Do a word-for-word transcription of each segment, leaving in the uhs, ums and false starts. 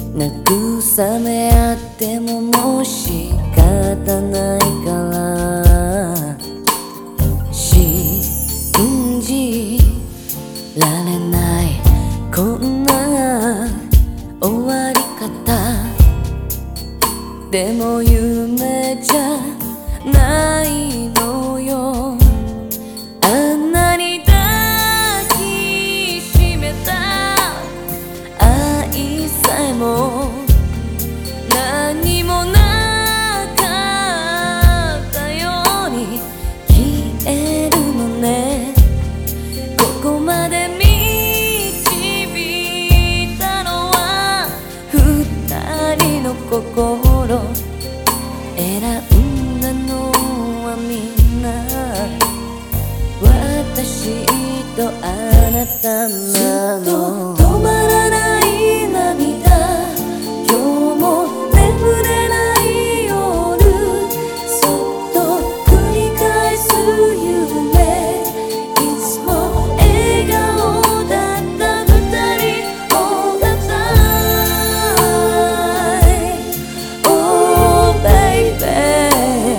慰め合ってももう仕方ないから信じられないこんな終わり方でも夢じゃないのよ。あんなに抱きしめた愛さえも何もなかったように消えるのね。ここまで導いたのは二人の心。選んだのはみんな私とあなたなの。ずっと止まらない涙、今日も眠れない夜、そっと繰り返す夢、いつも笑顔だった二人を抱きたい。 Oh baby、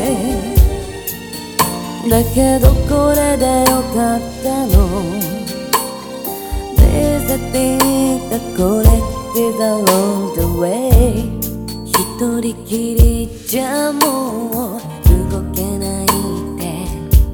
だけどこれでよかったの。Collected along the way、 一人きりじゃもう動けないで、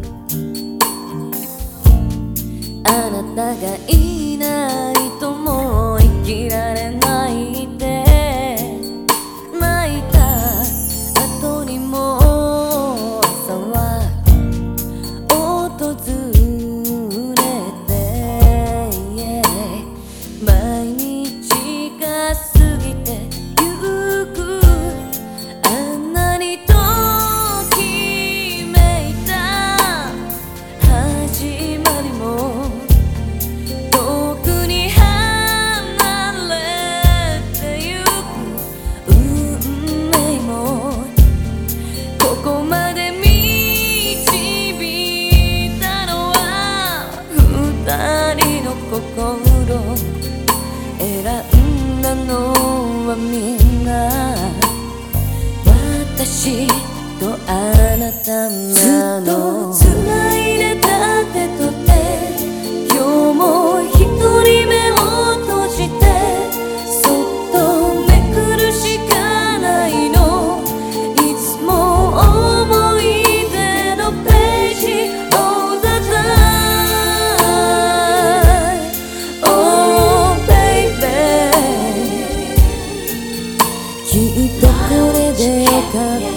あなたがいないともう生きられないって泣いた後にも朝は訪れて、毎日が過ぎてゆく。あんなにときめいた始まりも遠くに離れてゆく運命もここまで導いたのは二人の心。選んだのはみんな私とあなたなの。ずっと繋いでた手と手、今日も一人目を閉じてそっとめくるしかないの。いつも思い出のページをたたきっとこれでよかった。